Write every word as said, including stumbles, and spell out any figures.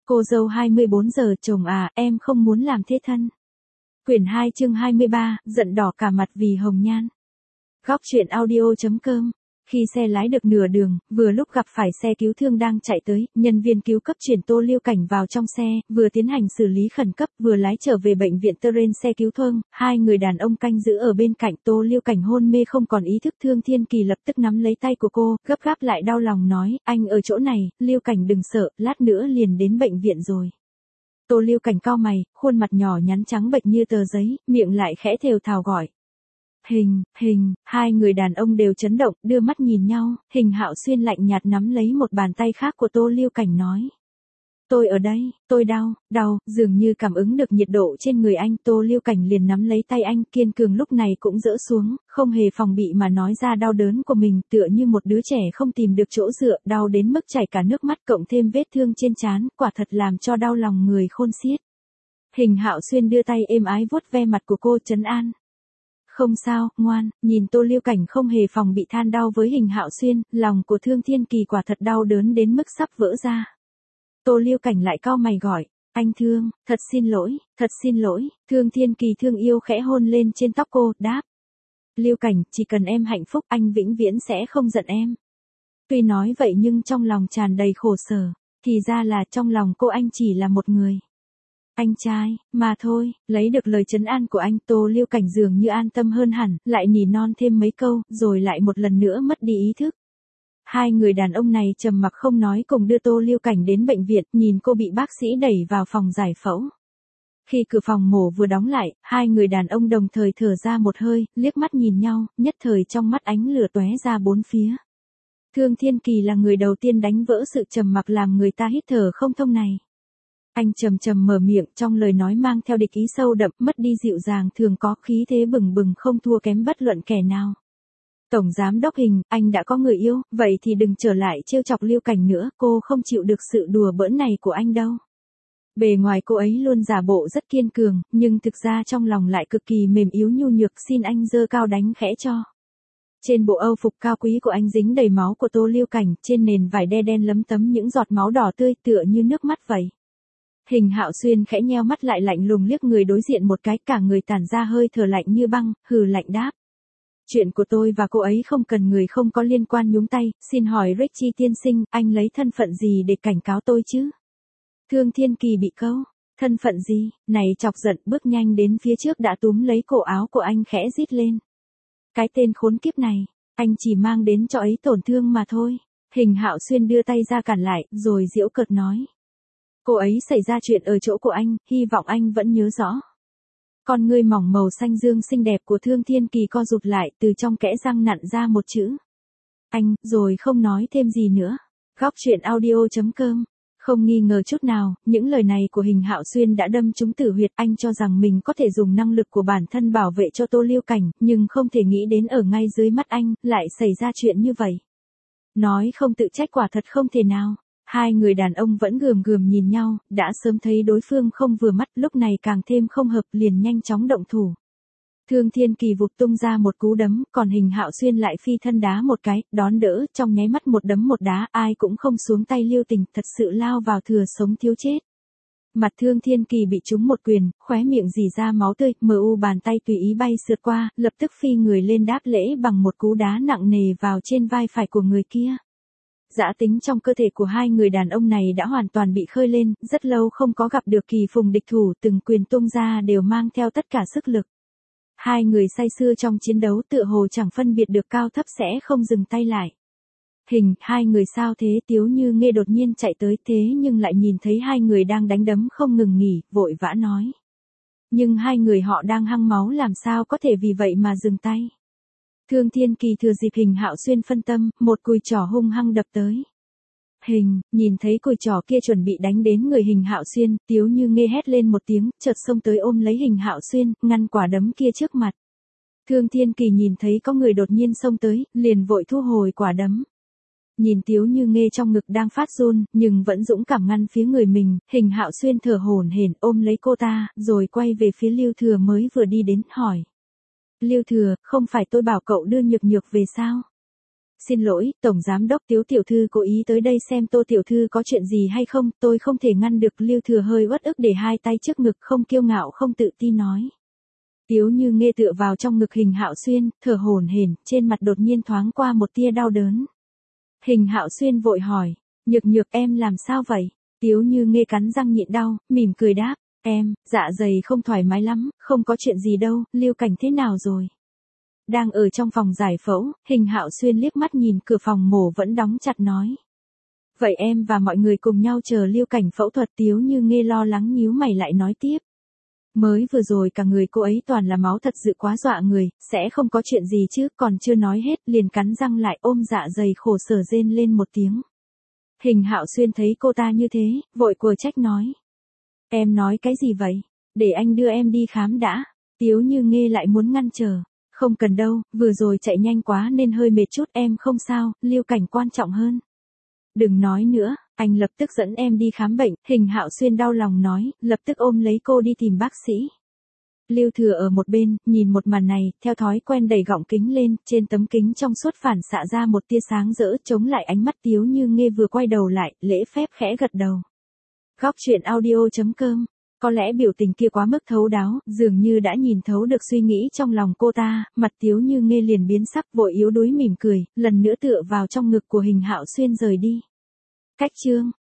Cô dâu hai mươi bốn giờ, chồng à, em không muốn làm thế thân. Quyển hai chương hai mươi ba, giận đỏ cả mặt vì hồng nhan. Góc truyện audio.com. Khi xe lái được nửa đường, vừa lúc gặp phải xe cứu thương đang chạy tới, nhân viên cứu cấp chuyển Tô Liêu Cảnh vào trong xe, vừa tiến hành xử lý khẩn cấp, vừa lái trở về bệnh viện Terrain xe cứu thương, hai người đàn ông canh giữ ở bên cạnh. Tô Liêu Cảnh hôn mê không còn ý thức, Thương Thiên Kỳ lập tức nắm lấy tay của cô, gấp gáp lại đau lòng nói, anh ở chỗ này, Liêu Cảnh đừng sợ, lát nữa liền đến bệnh viện rồi. Tô Liêu Cảnh cau mày, khuôn mặt nhỏ nhắn trắng bệch như tờ giấy, miệng lại khẽ thều thào gọi. Hình, hình, hai người đàn ông đều chấn động, đưa mắt nhìn nhau, Hình Hạo Xuyên lạnh nhạt nắm lấy một bàn tay khác của Tô Liêu Cảnh nói. Tôi ở đây, tôi đau, đau, dường như cảm ứng được nhiệt độ trên người anh, Tô Liêu Cảnh liền nắm lấy tay anh, kiên cường lúc này cũng dỡ xuống, không hề phòng bị mà nói ra đau đớn của mình, tựa như một đứa trẻ không tìm được chỗ dựa, đau đến mức chảy cả nước mắt, cộng thêm vết thương trên trán, quả thật làm cho đau lòng người khôn xiết. Hình Hạo Xuyên đưa tay êm ái vuốt ve mặt của cô, trấn an. Không sao, ngoan, nhìn Tô Liêu Cảnh không hề phòng bị than đau với Hình Hạo Xuyên, lòng của Thương Thiên Kỳ quả thật đau đớn đến mức sắp vỡ ra. Tô Liêu Cảnh lại cau mày gọi, anh Thương, thật xin lỗi, thật xin lỗi, Thương Thiên Kỳ thương yêu khẽ hôn lên trên tóc cô, đáp. Liêu Cảnh, chỉ cần em hạnh phúc, anh vĩnh viễn sẽ không giận em. Tuy nói vậy nhưng trong lòng tràn đầy khổ sở, thì ra là trong lòng cô anh chỉ là một người. Anh trai, mà thôi, lấy được lời trấn an của anh, Tô Liêu Cảnh dường như an tâm hơn hẳn, lại nỉ non thêm mấy câu, rồi lại một lần nữa mất đi ý thức. Hai người đàn ông này trầm mặc không nói cùng đưa Tô Liêu Cảnh đến bệnh viện, nhìn cô bị bác sĩ đẩy vào phòng giải phẫu. Khi cửa phòng mổ vừa đóng lại, hai người đàn ông đồng thời thở ra một hơi, liếc mắt nhìn nhau, nhất thời trong mắt ánh lửa tóe ra bốn phía. Thương Thiên Kỳ là người đầu tiên đánh vỡ sự trầm mặc làm người ta hít thở không thông này. Anh trầm trầm mở miệng, trong lời nói mang theo địch ý sâu đậm, mất đi dịu dàng thường có, khí thế bừng bừng không thua kém bất luận kẻ nào. Tổng giám đốc Hình, anh đã có người yêu, vậy thì đừng trở lại trêu chọc Liêu Cảnh nữa, cô không chịu được sự đùa bỡn này của anh đâu. Bề ngoài cô ấy luôn giả bộ rất kiên cường, nhưng thực ra trong lòng lại cực kỳ mềm yếu nhu nhược, xin anh giơ cao đánh khẽ cho. Trên bộ âu phục cao quý của anh dính đầy máu của Tô Liêu Cảnh, trên nền vải đe đen lấm tấm những giọt máu đỏ tươi tựa như nước mắt vậy. Hình Hạo Xuyên khẽ nheo mắt lại lạnh lùng liếc người đối diện một cái, cả người tản ra hơi thở lạnh như băng, hừ lạnh đáp. Chuyện của tôi và cô ấy không cần người không có liên quan nhúng tay, xin hỏi Richie tiên sinh, anh lấy thân phận gì để cảnh cáo tôi chứ? Thương Thiên Kỳ bị câu, thân phận gì, này chọc giận bước nhanh đến phía trước đã túm lấy cổ áo của anh khẽ rít lên. Cái tên khốn kiếp này, anh chỉ mang đến cho ấy tổn thương mà thôi. Hình Hạo Xuyên đưa tay ra cản lại, rồi giễu cợt nói. Cô ấy xảy ra chuyện ở chỗ của anh, hy vọng anh vẫn nhớ rõ. Con ngươi mỏng màu xanh dương xinh đẹp của Thương Thiên Kỳ co rụt lại, từ trong kẽ răng nặn ra một chữ. Anh, rồi không nói thêm gì nữa. Góc truyện audio.com. Không nghi ngờ chút nào, những lời này của Hình Hạo Xuyên đã đâm trúng tử huyệt, anh cho rằng mình có thể dùng năng lực của bản thân bảo vệ cho Tô Liêu Cảnh, nhưng không thể nghĩ đến ở ngay dưới mắt anh, lại xảy ra chuyện như vậy. Nói không tự trách quả thật không thể nào. Hai người đàn ông vẫn gườm gườm nhìn nhau, đã sớm thấy đối phương không vừa mắt, lúc này càng thêm không hợp, liền nhanh chóng động thủ. Thương Thiên Kỳ vụt tung ra một cú đấm, còn Hình Hạo Xuyên lại phi thân đá một cái, đón đỡ, trong nháy mắt một đấm một đá, ai cũng không xuống tay lưu tình, thật sự lao vào thừa sống thiếu chết. Mặt Thương Thiên Kỳ bị trúng một quyền, khóe miệng rỉ ra máu tươi, mờ u bàn tay tùy ý bay sượt qua, lập tức phi người lên đáp lễ bằng một cú đá nặng nề vào trên vai phải của người kia. Dã tính trong cơ thể của hai người đàn ông này đã hoàn toàn bị khơi lên, rất lâu không có gặp được kỳ phùng địch thủ, từng quyền tung ra đều mang theo tất cả sức lực. Hai người say sưa trong chiến đấu tựa hồ chẳng phân biệt được cao thấp sẽ không dừng tay lại. Hình, hai người sao thế? Tiếu Như Nghê đột nhiên chạy tới, thế nhưng lại nhìn thấy hai người đang đánh đấm không ngừng nghỉ, vội vã nói. Nhưng hai người họ đang hăng máu làm sao có thể vì vậy mà dừng tay. Thương Thiên Kỳ thừa dịp Hình Hạo Xuyên phân tâm, một cùi trỏ hung hăng đập tới. Hình, nhìn thấy cùi trỏ kia chuẩn bị đánh đến người Hình Hạo Xuyên, Tiếu Như Nghê hét lên một tiếng, chợt xông tới ôm lấy Hình Hạo Xuyên, ngăn quả đấm kia trước mặt. Thương Thiên Kỳ nhìn thấy có người đột nhiên xông tới, liền vội thu hồi quả đấm. Nhìn Tiếu Như Nghê trong ngực đang phát run, nhưng vẫn dũng cảm ngăn phía người mình, Hình Hạo Xuyên thở hổn hển ôm lấy cô ta, rồi quay về phía Lưu Thừa mới vừa đi đến, hỏi. Lưu Thừa, không phải tôi bảo cậu đưa Nhược Nhược về sao? Xin lỗi, Tổng Giám đốc Tiếu Tiểu Thư cố ý tới đây xem Tô Tiểu Thư có chuyện gì hay không, tôi không thể ngăn được. Lưu Thừa hơi uất ức để hai tay trước ngực, không kiêu ngạo không tự tin nói. Tiếu Như Nghê tựa vào trong ngực Hình Hạo Xuyên, thở hổn hển, trên mặt đột nhiên thoáng qua một tia đau đớn. Hình Hạo Xuyên vội hỏi, Nhược Nhược em làm sao vậy? Tiếu Như Nghê cắn răng nhịn đau, mỉm cười đáp, em, dạ dày không thoải mái lắm, không có chuyện gì đâu. Lưu Cảnh thế nào rồi? Đang ở trong phòng giải phẫu, Hình Hạo Xuyên liếc mắt nhìn cửa phòng mổ vẫn đóng chặt nói. Vậy em và mọi người cùng nhau chờ Lưu Cảnh phẫu thuật. Tiếu Như Nghê lo lắng nhíu mày lại nói tiếp. Mới vừa rồi cả người cô ấy toàn là máu, thật sự quá dọa người, sẽ không có chuyện gì chứ. Còn chưa nói hết, liền cắn răng lại ôm dạ dày khổ sở rên lên một tiếng. Hình Hạo Xuyên thấy cô ta như thế, vội cùa trách nói. Em nói cái gì vậy? Để anh đưa em đi khám đã. Tiếu Như Nghê lại muốn ngăn trở. Không cần đâu, vừa rồi chạy nhanh quá nên hơi mệt chút, em không sao, Lưu Cảnh quan trọng hơn. Đừng nói nữa, anh lập tức dẫn em đi khám bệnh. Hình Hạo Xuyên đau lòng nói, lập tức ôm lấy cô đi tìm bác sĩ. Lưu Thừa ở một bên, nhìn một màn này, theo thói quen đẩy gọng kính lên, trên tấm kính trong suốt phản xạ ra một tia sáng rỡ, chống lại ánh mắt Tiếu Như Nghê vừa quay đầu lại, lễ phép khẽ gật đầu. Góc truyện audio chấm com. Có lẽ biểu tình kia quá mức thấu đáo, dường như đã nhìn thấu được suy nghĩ trong lòng cô ta, mặt Tiếu Như Nghê liền biến sắc, vội yếu đuối mỉm cười, lần nữa tựa vào trong ngực của Hình Hạo Xuyên rời đi. Cách chương